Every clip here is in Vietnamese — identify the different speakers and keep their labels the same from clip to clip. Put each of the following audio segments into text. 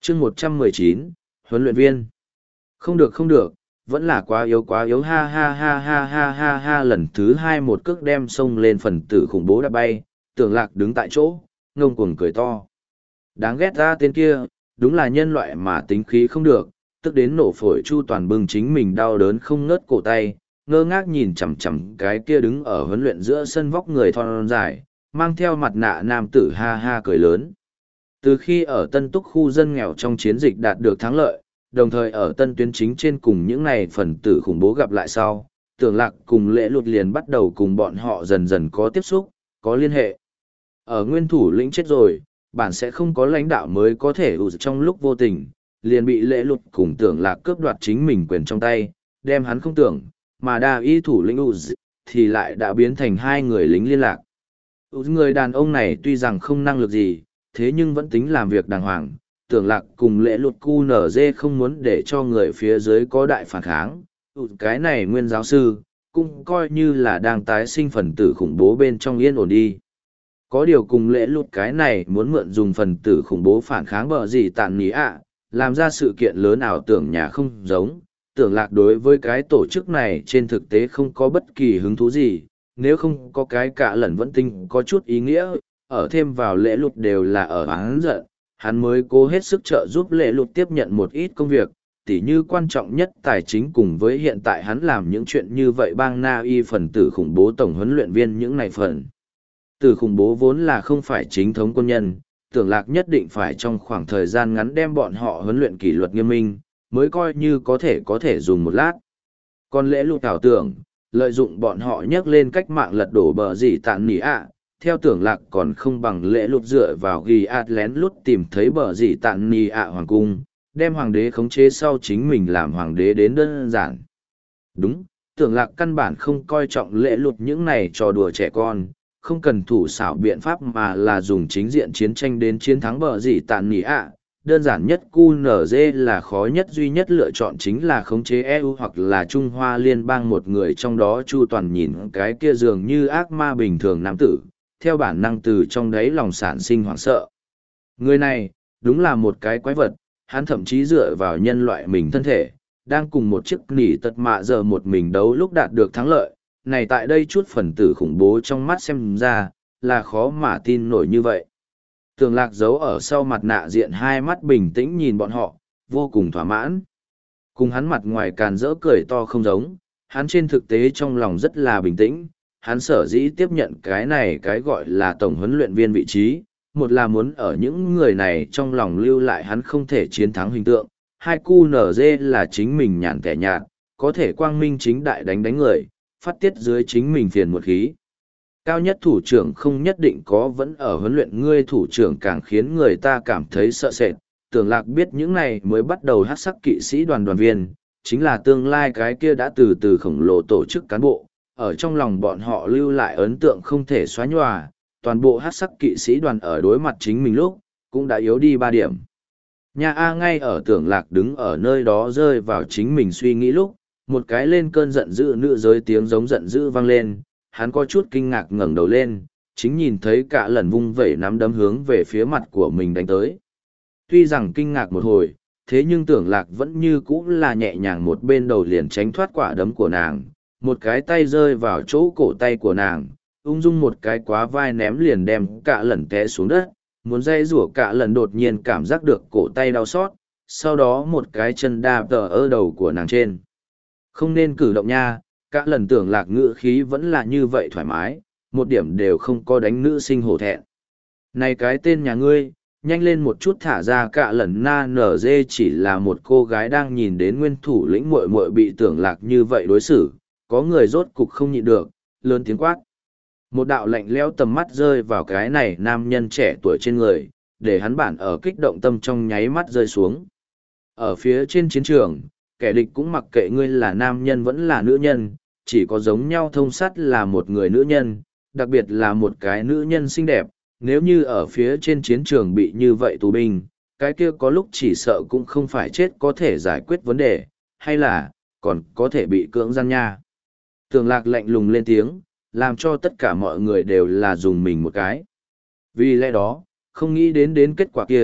Speaker 1: chương 119, huấn luyện viên. Không được không được, vẫn là quá yếu ha ha ha ha ha ha ha. Lần thứ hai một cước đem xông lên phần tử khủng bố đã bay, Tưởng Lạc đứng tại chỗ, ngông cuồng cười to. Đáng ghét ra tên kia, đúng là nhân loại mà tính khí không được, tức đến nổ phổi. Chu Toàn bưng chính mình đau đớn không ngớt cổ tay, ngơ ngác nhìn chằm chằm cái kia đứng ở huấn luyện giữa sân vóc người thon dài, mang theo mặt nạ nam tử ha ha cười lớn. Từ khi ở Tân Túc khu dân nghèo trong chiến dịch đạt được thắng lợi, đồng thời ở Tân Tuyến chính trên cùng những này phần tử khủng bố gặp lại sau, Tưởng Lạc cùng Lễ Lụt liền bắt đầu cùng bọn họ dần dần có tiếp xúc, có liên hệ. Ở nguyên thủ lĩnh chết rồi, bản sẽ không có lãnh đạo mới có thể trong lúc vô tình, liền bị Lễ Lụt cùng Tưởng Lạc cướp đoạt chính mình quyền trong tay, đem hắn không tưởng, mà đa y thủ lĩnh thì lại đã biến thành hai người lính liên lạc. Người đàn ông này tuy rằng không năng lực gì, thế nhưng vẫn tính làm việc đàng hoàng. Tưởng Lạc cùng Lễ Lụt QNZ không muốn để cho người phía dưới có đại phản kháng. Cái này nguyên giáo sư, cũng coi như là đang tái sinh phần tử khủng bố bên trong yên ổn đi. Có điều cùng Lễ Lụt cái này muốn mượn dùng phần tử khủng bố phản kháng bờ gì tàn ní ạ, làm ra sự kiện lớn ảo tưởng nhà không giống. Tưởng Lạc đối với cái tổ chức này trên thực tế không có bất kỳ hứng thú gì, nếu không có cái cả lần vẫn tinh có chút ý nghĩa, ở thêm vào Lễ Lụt đều là ở hắn giận, hắn mới cố hết sức trợ giúp Lễ Lụt tiếp nhận một ít công việc, tỉ như quan trọng nhất tài chính cùng với hiện tại hắn làm những chuyện như vậy bang Na Y phần tử khủng bố tổng huấn luyện viên những này phần. Tử khủng bố vốn là không phải chính thống quân nhân, Tưởng Lạc nhất định phải trong khoảng thời gian ngắn đem bọn họ huấn luyện kỷ luật nghiêm minh, mới coi như có thể dùng một lát. Còn Lễ Lụt ảo tưởng, lợi dụng bọn họ nhắc lên cách mạng lật đổ bờ gì tàn nỉ ạ, theo Tưởng Lạc còn không bằng Lễ Lụt dựa vào ghi ạt lén lút tìm thấy bờ gì tàn nỉ ạ hoàng cung, đem hoàng đế khống chế sau chính mình làm hoàng đế đến đơn giản. Đúng, Tưởng Lạc căn bản không coi trọng Lễ Lụt những này trò đùa trẻ con, không cần thủ xảo biện pháp mà là dùng chính diện chiến tranh đến chiến thắng bờ gì tàn nỉ ạ. Đơn giản nhất QNZ là khó nhất duy nhất lựa chọn chính là khống chế EU hoặc là Trung Hoa Liên bang một người trong đó. Chu Toàn nhìn cái kia dường như ác ma bình thường nam tử, theo bản năng từ trong đáy lòng sản sinh hoảng sợ. Người này, đúng là một cái quái vật, hắn thậm chí dựa vào nhân loại mình thân thể, đang cùng một chiếc nỉ tật mạ giờ một mình đấu lúc đạt được thắng lợi. Này tại đây chút phần tử khủng bố trong mắt xem ra, là khó mà tin nổi như vậy. Tưởng Lạc giấu ở sau mặt nạ diện hai mắt bình tĩnh nhìn bọn họ, vô cùng thỏa mãn. Cùng hắn mặt ngoài càn rỡ cười to không giống, hắn trên thực tế trong lòng rất là bình tĩnh. Hắn sở dĩ tiếp nhận cái này cái gọi là tổng huấn luyện viên vị trí, một là muốn ở những người này trong lòng lưu lại hắn không thể chiến thắng hình tượng, hai QNZ là chính mình nhàn kẻ nhạt, có thể quang minh chính đại đánh người, phát tiết dưới chính mình phiền một khí. Cao nhất thủ trưởng không nhất định có vẫn ở huấn luyện ngươi thủ trưởng càng khiến người ta cảm thấy sợ sệt. Tưởng Lạc biết những này mới bắt đầu hát sắc kỵ sĩ đoàn viên, chính là tương lai cái kia đã từ từ khổng lồ tổ chức cán bộ, ở trong lòng bọn họ lưu lại ấn tượng không thể xóa nhòa, toàn bộ hát sắc kỵ sĩ đoàn ở đối mặt chính mình lúc, cũng đã yếu đi 3 điểm. Nhà A ngay ở Tưởng Lạc đứng ở nơi đó rơi vào chính mình suy nghĩ lúc, một cái lên cơn giận dữ nữ giới tiếng giống giận dữ vang lên, hắn có chút kinh ngạc ngẩng đầu lên, chính nhìn thấy cả lần vung vẩy nắm đấm hướng về phía mặt của mình đánh tới. Tuy rằng kinh ngạc một hồi, thế nhưng Tưởng Lạc vẫn như cũ là nhẹ nhàng một bên đầu liền tránh thoát quả đấm của nàng, một cái tay rơi vào chỗ cổ tay của nàng, ung dung một cái quá vai ném liền đem cả lần té xuống đất, muốn dây rủa cả lần đột nhiên cảm giác được cổ tay đau xót, sau đó một cái chân đạp ở đầu của nàng trên. Không nên cử động nha, cả lần Tưởng Lạc ngữ khí vẫn là như vậy thoải mái, một điểm đều không có đánh nữ sinh hổ thẹn. Này cái tên nhà ngươi, nhanh lên một chút thả ra. Cả lần na nở dê chỉ là một cô gái đang nhìn đến nguyên thủ lĩnh muội muội bị Tưởng Lạc như vậy đối xử, có người rốt cục không nhịn được, lớn tiếng quát. Một đạo lạnh lẽo tầm mắt rơi vào cái này nam nhân trẻ tuổi trên người, để hắn bản ở kích động tâm trong nháy mắt rơi xuống. Ở phía trên chiến trường, kẻ địch cũng mặc kệ ngươi là nam nhân vẫn là nữ nhân, chỉ có giống nhau thông sắt là một người nữ nhân, đặc biệt là một cái nữ nhân xinh đẹp. Nếu như ở phía trên chiến trường bị như vậy tù binh, cái kia có lúc chỉ sợ cũng không phải chết có thể giải quyết vấn đề, hay là còn có thể bị cưỡng gian nha. Tưởng Lạc lạnh lùng lên tiếng, làm cho tất cả mọi người đều là dùng mình một cái. Vì lẽ đó, không nghĩ đến kết quả kia,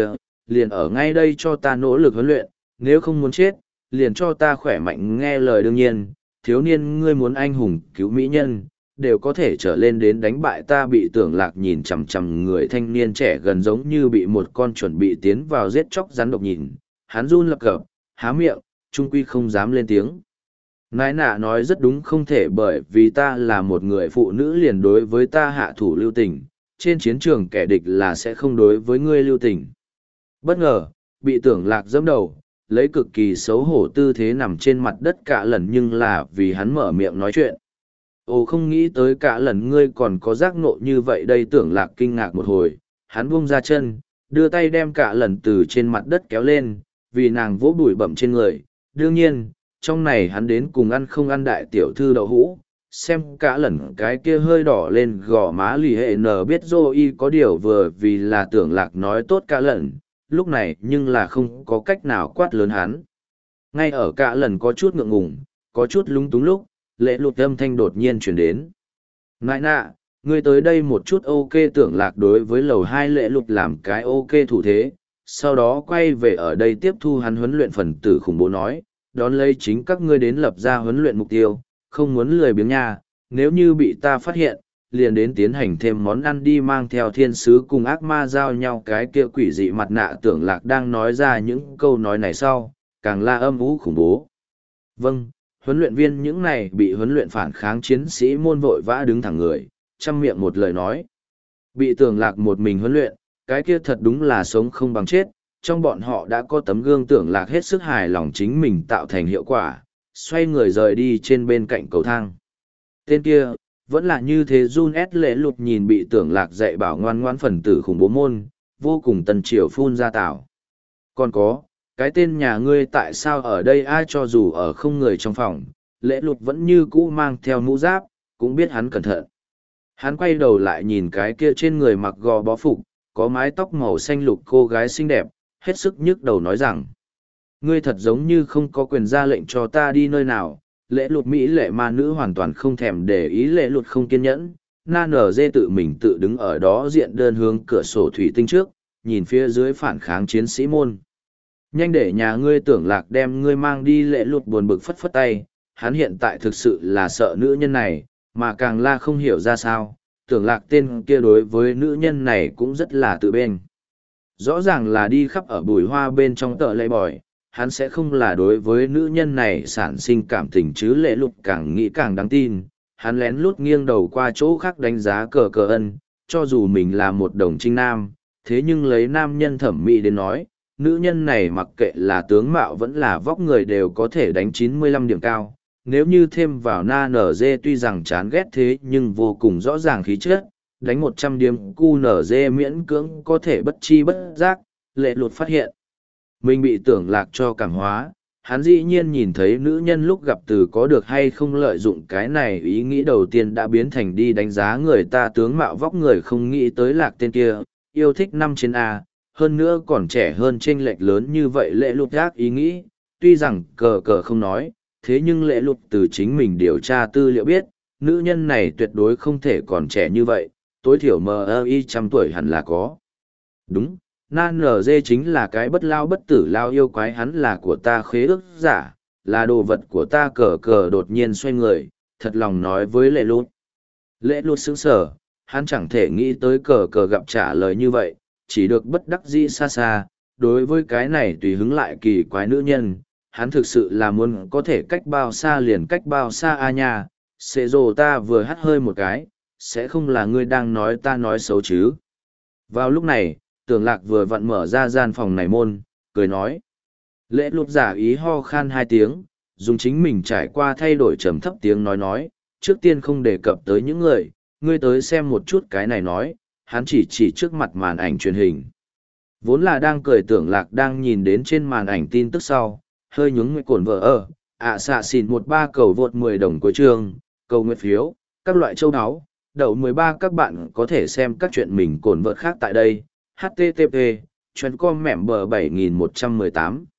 Speaker 1: liền ở ngay đây cho ta nỗ lực huấn luyện, nếu không muốn chết, liền cho ta khỏe mạnh nghe lời đương nhiên, thiếu niên ngươi muốn anh hùng cứu mỹ nhân, đều có thể trở lên đến đánh bại ta. Bị Tưởng Lạc nhìn chằm chằm người thanh niên trẻ gần giống như bị một con chuẩn bị tiến vào giết chóc rắn độc nhìn, hắn run lập cập, há miệng, trung quy không dám lên tiếng. Nãi nạ nói rất đúng, không thể bởi vì ta là một người phụ nữ liền đối với ta hạ thủ lưu tình, trên chiến trường kẻ địch là sẽ không đối với ngươi lưu tình. Bất ngờ, bị Tưởng Lạc giẫm đầu, lấy cực kỳ xấu hổ tư thế nằm trên mặt đất cả lần, nhưng là vì hắn mở miệng nói chuyện. Ồ, không nghĩ tới cả lần ngươi còn có giác ngộ như vậy đây. Tưởng Lạc kinh ngạc một hồi, hắn buông ra chân, đưa tay đem cả lần từ trên mặt đất kéo lên, vì nàng vỗ bụi bẩm trên người. Đương nhiên, trong này hắn đến cùng ăn không ăn đại tiểu thư đậu hũ, xem cả lần cái kia hơi đỏ lên gò má lì hệ nở biết y có điều vừa vì là Tưởng Lạc nói tốt cả lần, lúc này nhưng là không có cách nào quát lớn hắn. Ngay ở cả lần có chút ngượng ngùng, có chút lúng túng lúc, Lệ Lụt âm thanh đột nhiên chuyển đến. Nại nạ, ngươi tới đây một chút. Ok. Tưởng Lạc đối với lầu 2 Lệ Lụt làm cái ok thủ thế, sau đó quay về ở đây tiếp thu hắn huấn luyện phần tử khủng bố nói, đón lấy chính các ngươi đến lập ra huấn luyện mục tiêu, không muốn lười biếng nha, nếu như bị ta phát hiện, liền đến tiến hành thêm món ăn đi. Mang theo thiên sứ cùng ác ma giao nhau cái kia quỷ dị mặt nạ. Tưởng Lạc đang nói ra những câu nói này sau, càng la âm ú khủng bố. Vâng, huấn luyện viên. Những này bị huấn luyện phản kháng chiến sĩ môn vội vã đứng thẳng người, chăm miệng một lời nói. Bị Tưởng Lạc một mình huấn luyện, cái kia thật đúng là sống không bằng chết. Trong bọn họ đã có tấm gương. Tưởng Lạc hết sức hài lòng chính mình tạo thành hiệu quả, xoay người rời đi trên bên cạnh cầu thang. Tên kia, vẫn là như thế. Lệ Lụt nhìn bị Tưởng Lạc dạy bảo ngoan ngoãn phần tử khủng bố môn, vô cùng tân triều phun ra tảo. Còn có, cái tên nhà ngươi tại sao ở đây? Ai cho dù ở không người trong phòng, Lệ Lụt vẫn như cũ mang theo mũ giáp, cũng biết hắn cẩn thận. Hắn quay đầu lại nhìn cái kia trên người mặc gò bó phục, có mái tóc màu xanh lục cô gái xinh đẹp, hết sức nhức đầu nói rằng, ngươi thật giống như không có quyền ra lệnh cho ta đi nơi nào. Lệ Lụt mỹ lệ ma nữ hoàn toàn không thèm để ý Lệ Lụt không kiên nhẫn. Na nở dê tự mình tự đứng ở đó diện đơn hướng cửa sổ thủy tinh trước, nhìn phía dưới phản kháng chiến sĩ môn. Nhanh để nhà ngươi Tưởng Lạc đem ngươi mang đi. Lệ Lụt buồn bực phất phất tay, hắn hiện tại thực sự là sợ nữ nhân này, mà càng la không hiểu ra sao, Tưởng Lạc tên kia đối với nữ nhân này cũng rất là tự bên. Rõ ràng là đi khắp ở bùi hoa bên trong tợ lệ bòi, hắn sẽ không là đối với nữ nhân này sản sinh cảm tình chứ. Lệ Lụt càng nghĩ càng đáng tin, hắn lén lút nghiêng đầu qua chỗ khác đánh giá cờ cờ ân, cho dù mình là một đồng trinh nam, thế nhưng lấy nam nhân thẩm mỹ đến nói, nữ nhân này mặc kệ là tướng mạo vẫn là vóc người đều có thể đánh 95 điểm cao. Nếu như thêm vào na nở dê tuy rằng chán ghét thế nhưng vô cùng rõ ràng khí chất, đánh 100 điểm cu nở dê miễn cưỡng có thể bất chi bất giác. Lệ Lụt phát hiện mình bị Tưởng Lạc cho cảm hóa, hắn dĩ nhiên nhìn thấy nữ nhân lúc gặp từ có được hay không lợi dụng cái này, ý nghĩ đầu tiên đã biến thành đi đánh giá người ta tướng mạo vóc người. Không nghĩ tới Lạc tên kia, yêu thích 5 trên A, hơn nữa còn trẻ hơn chênh lệch lớn như vậy. Lệ Lụt gác ý nghĩ, tuy rằng cờ cờ không nói, thế nhưng Lệ Lụt từ chính mình điều tra tư liệu biết, nữ nhân này tuyệt đối không thể còn trẻ như vậy, tối thiểu MI 100 tuổi hẳn là có. Đúng, Nan NG chính là cái bất lao bất tử lao yêu quái, hắn là của ta khế ước giả, là đồ vật của ta. Cờ cờ đột nhiên xoay người, thật lòng nói với Lệ Lụt. Lệ Lụt sững sờ, hắn chẳng thể nghĩ tới cờ cờ gặp trả lời như vậy, chỉ được bất đắc dĩ xa xa. Đối với cái này tùy hứng lại kỳ quái nữ nhân, hắn thực sự là muốn có thể cách bao xa liền cách bao xa. A nha, xệ rồ ta vừa hắt hơi một cái, sẽ không là ngươi đang nói ta nói xấu chứ? Vào lúc này, Tưởng Lạc vừa vặn mở ra gian phòng này môn, cười nói. Lệ Lụt giả ý ho khan 2 tiếng, dùng chính mình trải qua thay đổi trầm thấp tiếng nói, trước tiên không đề cập tới những người, ngươi tới xem một chút cái này. Nói, hắn chỉ trước mặt màn ảnh truyền hình. Vốn là đang cười Tưởng Lạc đang nhìn đến trên màn ảnh tin tức sau, hơi nhướng nguyệt cổn vợ xạ xỉn 13 cầu vượt 10 đồng cuối chương, cầu nguyệt phiếu, các loại châu áo, đậu 13. Các bạn có thể xem các chuyện mình cổn vợt khác tại đây. http://com mẻm bờ 7118